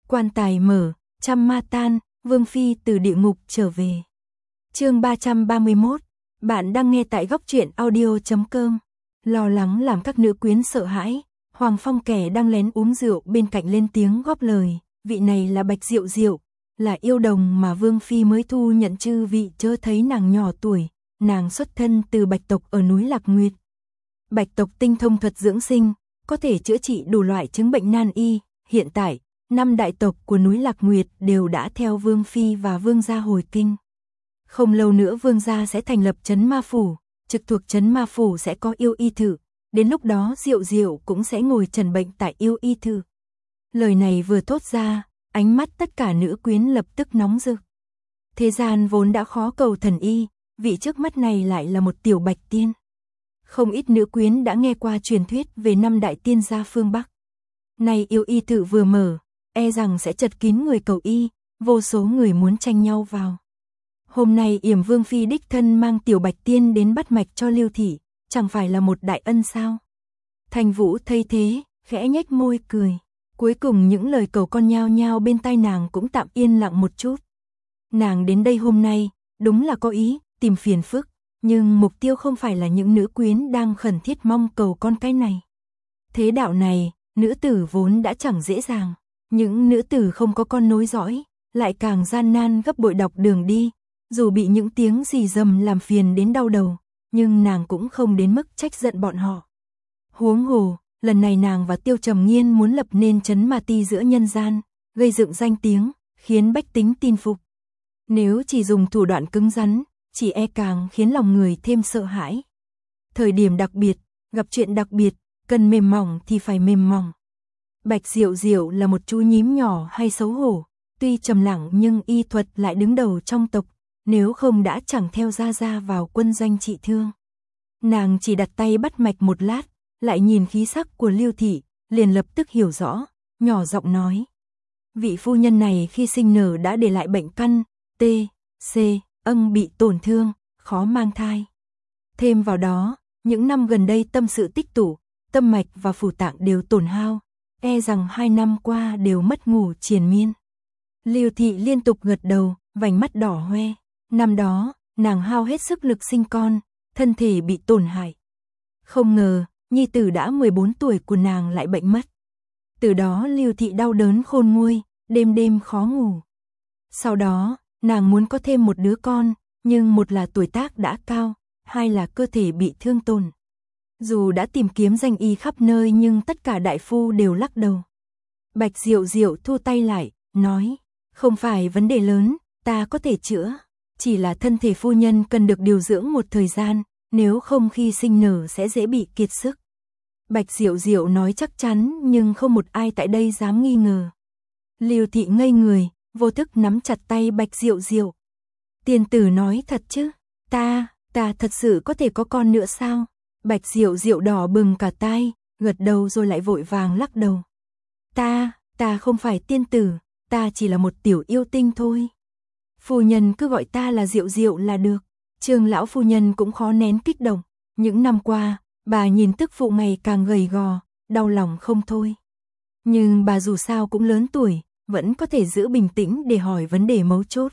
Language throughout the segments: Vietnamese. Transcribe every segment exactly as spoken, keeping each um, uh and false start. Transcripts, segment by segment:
Quan tài mở, trăm ma tan, Vương Phi từ địa ngục trở về. Chương ba trăm ba mươi mốt, bạn đang nghe tại góc truyện audio chấm com. Lo lắng làm các nữ quyến sợ hãi, Hoàng Phong kẻ đang lén uống rượu bên cạnh lên tiếng góp lời, vị này là Bạch Diệu Diệu, là yêu đồng mà Vương Phi mới thu nhận chư vị chớ thấy nàng nhỏ tuổi, nàng xuất thân từ Bạch tộc ở núi Lạc Nguyệt. Bạch tộc tinh thông thuật dưỡng sinh, có thể chữa trị đủ loại chứng bệnh nan y, hiện tại, năm đại tộc của núi Lạc Nguyệt đều đã theo Vương Phi và Vương gia hồi kinh. Không lâu nữa Vương gia sẽ thành lập trấn ma phủ, trực thuộc trấn ma phủ sẽ có yêu y thử, đến lúc đó Diệu Diệu cũng sẽ ngồi trần bệnh tại yêu y thử. Lời này vừa thốt ra, ánh mắt tất cả nữ quyến lập tức nóng rực. Thế gian vốn đã khó cầu thần y, vị trước mắt này lại là một tiểu bạch tiên. Không ít nữ quyến đã nghe qua truyền thuyết về năm đại tiên gia phương Bắc. Nay yêu y thử vừa mở, e rằng sẽ chật kín người cầu y, vô số người muốn tranh nhau vào. Hôm nay Yểm Vương Phi đích thân mang tiểu bạch tiên đến bắt mạch cho Lưu Thị, chẳng phải là một đại ân sao? Thành Vũ thấy thế, khẽ nhếch môi cười. Cuối cùng những lời cầu con nhao nhao bên tai nàng cũng tạm yên lặng một chút. Nàng đến đây hôm nay, đúng là có ý, tìm phiền phức, nhưng mục tiêu không phải là những nữ quyến đang khẩn thiết mong cầu con cái này. Thế đạo này, nữ tử vốn đã chẳng dễ dàng, những nữ tử không có con nối dõi, lại càng gian nan gấp bội đọc đường đi, dù bị những tiếng rì rầm làm phiền đến đau đầu, nhưng nàng cũng không đến mức trách giận bọn họ. Huống hồ, lần này nàng và Tiêu Trầm Nghiên muốn lập nên trấn ma ti giữa nhân gian, gây dựng danh tiếng, khiến bách tính tin phục. Nếu chỉ dùng thủ đoạn cứng rắn, chỉ e càng khiến lòng người thêm sợ hãi. Thời điểm đặc biệt, gặp chuyện đặc biệt, cần mềm mỏng thì phải mềm mỏng. Bạch Diệu Diệu là một chú nhím nhỏ hay xấu hổ, tuy trầm lặng nhưng y thuật lại đứng đầu trong tộc, nếu không đã chẳng theo gia gia vào quân doanh trị thương. Nàng chỉ đặt tay bắt mạch một lát, lại nhìn khí sắc của Lưu Thị, liền lập tức hiểu rõ, nhỏ giọng nói. Vị phu nhân này khi sinh nở đã để lại bệnh căn, T, C, âng bị tổn thương, khó mang thai. Thêm vào đó, những năm gần đây tâm sự tích tụ, tâm mạch và phủ tạng đều tổn hao, e rằng hai năm qua đều mất ngủ triền miên. Lưu Thị liên tục gật đầu, vành mắt đỏ hoe. Năm đó, nàng hao hết sức lực sinh con, thân thể bị tổn hại. Không ngờ, nhi tử đã mười bốn tuổi của nàng lại bệnh mất. Từ đó Lưu Thị đau đớn khôn nguôi, đêm đêm khó ngủ. Sau đó, nàng muốn có thêm một đứa con, nhưng một là tuổi tác đã cao, hai là cơ thể bị thương tổn. Dù đã tìm kiếm danh y khắp nơi nhưng tất cả đại phu đều lắc đầu. Bạch Diệu Diệu thu tay lại, nói, không phải vấn đề lớn, ta có thể chữa, chỉ là thân thể phu nhân cần được điều dưỡng một thời gian, nếu không khi sinh nở sẽ dễ bị kiệt sức. Bạch Diệu Diệu nói chắc chắn nhưng không một ai tại đây dám nghi ngờ. Lưu Thị ngây người, vô thức nắm chặt tay Bạch Diệu Diệu. Tiên tử nói thật chứ, ta, ta thật sự có thể có con nữa sao? Bạch Diệu Diệu đỏ bừng cả tai, gật đầu rồi lại vội vàng lắc đầu. Ta, ta không phải tiên tử, ta chỉ là một tiểu yêu tinh thôi. Phu nhân cứ gọi ta là Diệu Diệu là được. Trương lão phu nhân cũng khó nén kích động. Những năm qua, bà nhìn tức phụ ngày càng gầy gò, đau lòng không thôi. Nhưng bà dù sao cũng lớn tuổi, vẫn có thể giữ bình tĩnh để hỏi vấn đề mấu chốt.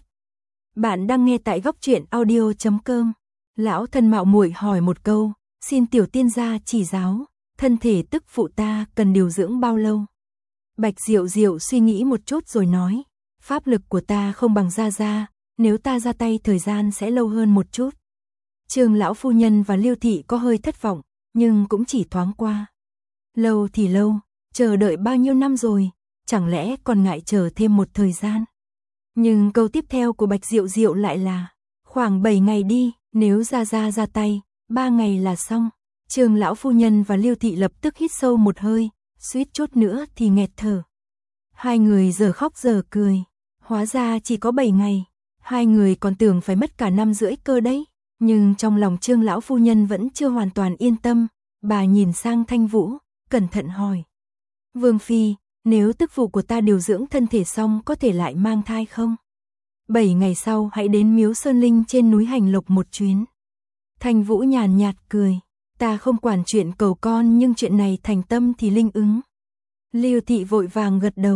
Bạn đang nghe tại góc truyện audio chấm com. Lão thân mạo muội hỏi một câu, xin tiểu tiên gia chỉ giáo, thân thể tức phụ ta cần điều dưỡng bao lâu? Bạch Diệu Diệu suy nghĩ một chút rồi nói, pháp lực của ta không bằng gia gia, nếu ta ra tay thời gian sẽ lâu hơn một chút. Trương lão phu nhân và Lưu Thị có hơi thất vọng, nhưng cũng chỉ thoáng qua. Lâu thì lâu, chờ đợi bao nhiêu năm rồi, chẳng lẽ còn ngại chờ thêm một thời gian. Nhưng câu tiếp theo của Bạch Diệu Diệu lại là, khoảng bảy ngày đi, nếu gia gia ra tay, ba ngày là xong. Trương lão phu nhân và Lưu Thị lập tức hít sâu một hơi, suýt chút nữa thì nghẹt thở. Hai người giờ khóc giờ cười, hóa ra chỉ có bảy ngày, hai người còn tưởng phải mất cả năm rưỡi cơ đấy. Nhưng trong lòng Trương lão phu nhân vẫn chưa hoàn toàn yên tâm, bà nhìn sang Thanh Vũ, cẩn thận hỏi. Vương Phi, nếu tức phụ của ta điều dưỡng thân thể xong có thể lại mang thai không? Bảy ngày sau hãy đến Miếu Sơn Linh trên núi Hành Lộc một chuyến. Thanh Vũ nhàn nhạt cười, ta không quản chuyện cầu con nhưng chuyện này thành tâm thì linh ứng. Lưu Thị vội vàng gật đầu,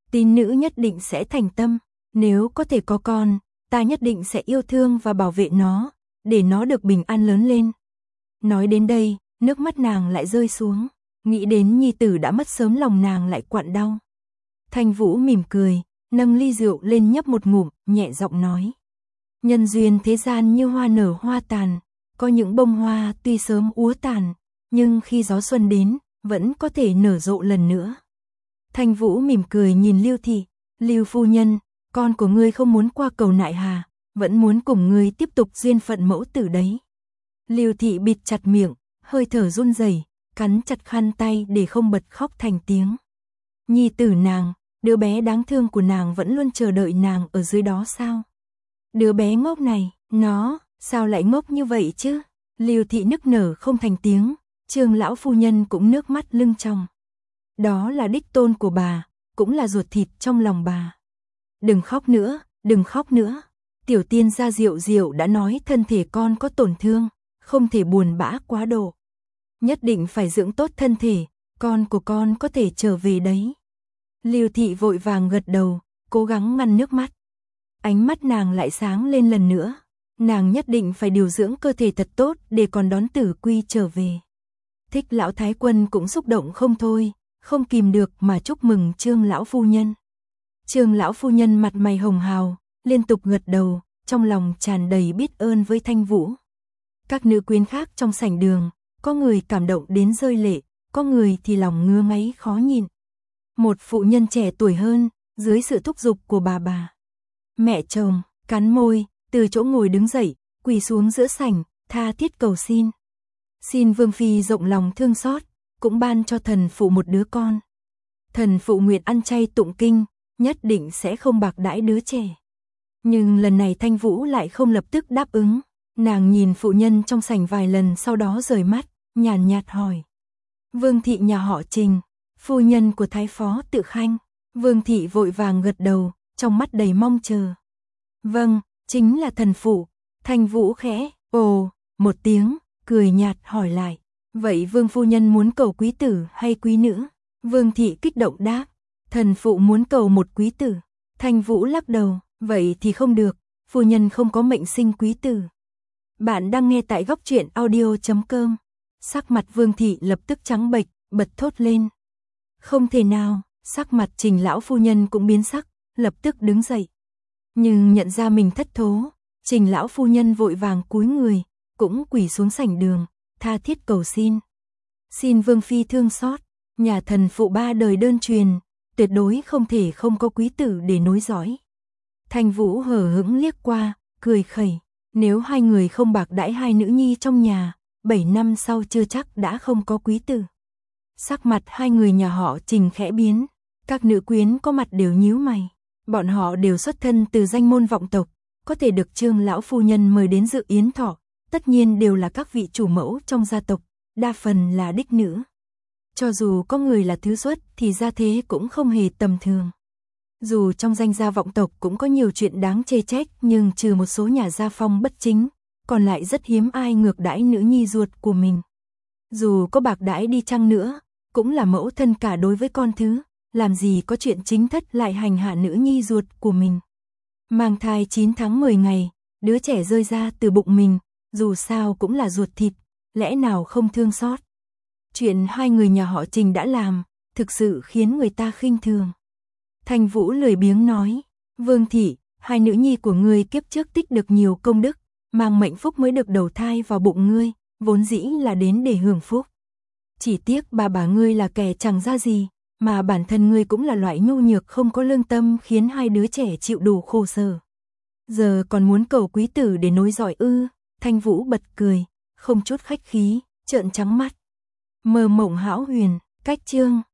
tín nữ nhất định sẽ thành tâm, nếu có thể có con, ta nhất định sẽ yêu thương và bảo vệ nó, để nó được bình an lớn lên. Nói đến đây, nước mắt nàng lại rơi xuống, nghĩ đến nhi tử đã mất sớm lòng nàng lại quặn đau. Thanh Vũ mỉm cười, nâng ly rượu lên nhấp một ngụm, nhẹ giọng nói. Nhân duyên thế gian như hoa nở hoa tàn, có những bông hoa tuy sớm úa tàn, nhưng khi gió xuân đến, vẫn có thể nở rộ lần nữa. Thanh Vũ mỉm cười nhìn Lưu Thị, Lưu phu nhân, con của ngươi không muốn qua cầu nại hà, vẫn muốn cùng ngươi tiếp tục duyên phận mẫu tử đấy. Lưu Thị bịt chặt miệng, hơi thở run rẩy, cắn chặt khăn tay để không bật khóc thành tiếng. Nhi tử nàng, đứa bé đáng thương của nàng vẫn luôn chờ đợi nàng ở dưới đó sao? Đứa bé ngốc này, nó, sao lại ngốc như vậy chứ? Lưu Thị nức nở không thành tiếng, Trương lão phu nhân cũng nước mắt lưng tròng. Đó là đích tôn của bà, cũng là ruột thịt trong lòng bà. Đừng khóc nữa, đừng khóc nữa. Tiểu tiên gia Diệu Diệu đã nói thân thể con có tổn thương, không thể buồn bã quá độ. Nhất định phải dưỡng tốt thân thể, con của con có thể trở về đấy. Lưu Thị vội vàng gật đầu, cố gắng ngăn nước mắt. Ánh mắt nàng lại sáng lên lần nữa. Nàng nhất định phải điều dưỡng cơ thể thật tốt để còn đón Tử Quy trở về. Thích lão thái quân cũng xúc động không thôi, không kìm được mà chúc mừng Trương lão phu nhân. Trương lão phu nhân mặt mày hồng hào, liên tục gật đầu, trong lòng tràn đầy biết ơn với Thanh Vũ. Các nữ quyến khác trong sảnh đường, có người cảm động đến rơi lệ, có người thì lòng ngứa ngáy khó nhịn. Một phụ nhân trẻ tuổi hơn, dưới sự thúc giục của bà bà. Mẹ chồng, cắn môi, từ chỗ ngồi đứng dậy, quỳ xuống giữa sảnh, tha thiết cầu xin. Xin Vương Phi rộng lòng thương xót, cũng ban cho thần phụ một đứa con. Thần phụ nguyện ăn chay tụng kinh, nhất định sẽ không bạc đãi đứa trẻ. Nhưng lần này Thanh Vũ lại không lập tức đáp ứng. Nàng nhìn phụ nhân trong sảnh vài lần sau đó rời mắt, nhàn nhạt hỏi. Vương thị nhà họ Trình, phu nhân của Thái phó Tự Khanh. Vương thị vội vàng gật đầu, trong mắt đầy mong chờ. Vâng, chính là thần phụ. Thanh Vũ khẽ, ồ, một tiếng, cười nhạt hỏi lại. Vậy Vương phu nhân muốn cầu quý tử hay quý nữ? Vương thị kích động đáp. Thần phụ muốn cầu một quý tử. Thanh Vũ lắc đầu, vậy thì không được, phu nhân không có mệnh sinh quý tử. Bạn đang nghe tại góc truyện audio chấm com. Sắc mặt Vương thị lập tức trắng bệch, bật thốt lên. Không thể nào, sắc mặt Trình lão phu nhân cũng biến sắc, lập tức đứng dậy. Nhưng nhận ra mình thất thố, Trình lão phu nhân vội vàng cúi người, cũng quỳ xuống sảnh đường, tha thiết cầu xin. Xin Vương Phi thương xót, nhà thần phụ ba đời đơn truyền, tuyệt đối không thể không có quý tử để nối dõi. Thanh Vũ hờ hững liếc qua, cười khẩy. Nếu hai người không bạc đãi hai nữ nhi trong nhà, bảy năm sau chưa chắc đã không có quý tử. Sắc mặt hai người nhà họ Trình khẽ biến, các nữ quyến có mặt đều nhíu mày. Bọn họ đều xuất thân từ danh môn vọng tộc, có thể được Trương lão phu nhân mời đến dự yến thọ, tất nhiên đều là các vị chủ mẫu trong gia tộc, đa phần là đích nữ. Cho dù có người là thứ xuất thì gia thế cũng không hề tầm thường. Dù trong danh gia vọng tộc cũng có nhiều chuyện đáng chê trách, nhưng trừ một số nhà gia phong bất chính, còn lại rất hiếm ai ngược đãi nữ nhi ruột của mình. Dù có bạc đãi đi chăng nữa, cũng là mẫu thân cả đối với con thứ, làm gì có chuyện chính thất lại hành hạ nữ nhi ruột của mình. Mang thai chín tháng mười ngày, đứa trẻ rơi ra từ bụng mình, dù sao cũng là ruột thịt, lẽ nào không thương xót. Chuyện hai người nhà họ Trình đã làm, thực sự khiến người ta khinh thường. Thanh Vũ lười biếng nói, Vương thị, hai nữ nhi của ngươi kiếp trước tích được nhiều công đức, mang mệnh phúc mới được đầu thai vào bụng ngươi, vốn dĩ là đến để hưởng phúc. Chỉ tiếc bà bà ngươi là kẻ chẳng ra gì, mà bản thân ngươi cũng là loại nhu nhược không có lương tâm khiến hai đứa trẻ chịu đủ khổ sở. Giờ còn muốn cầu quý tử để nối dõi ư? Thanh Vũ bật cười, không chút khách khí, trợn trắng mắt. Mơ mộng hão huyền, cách chương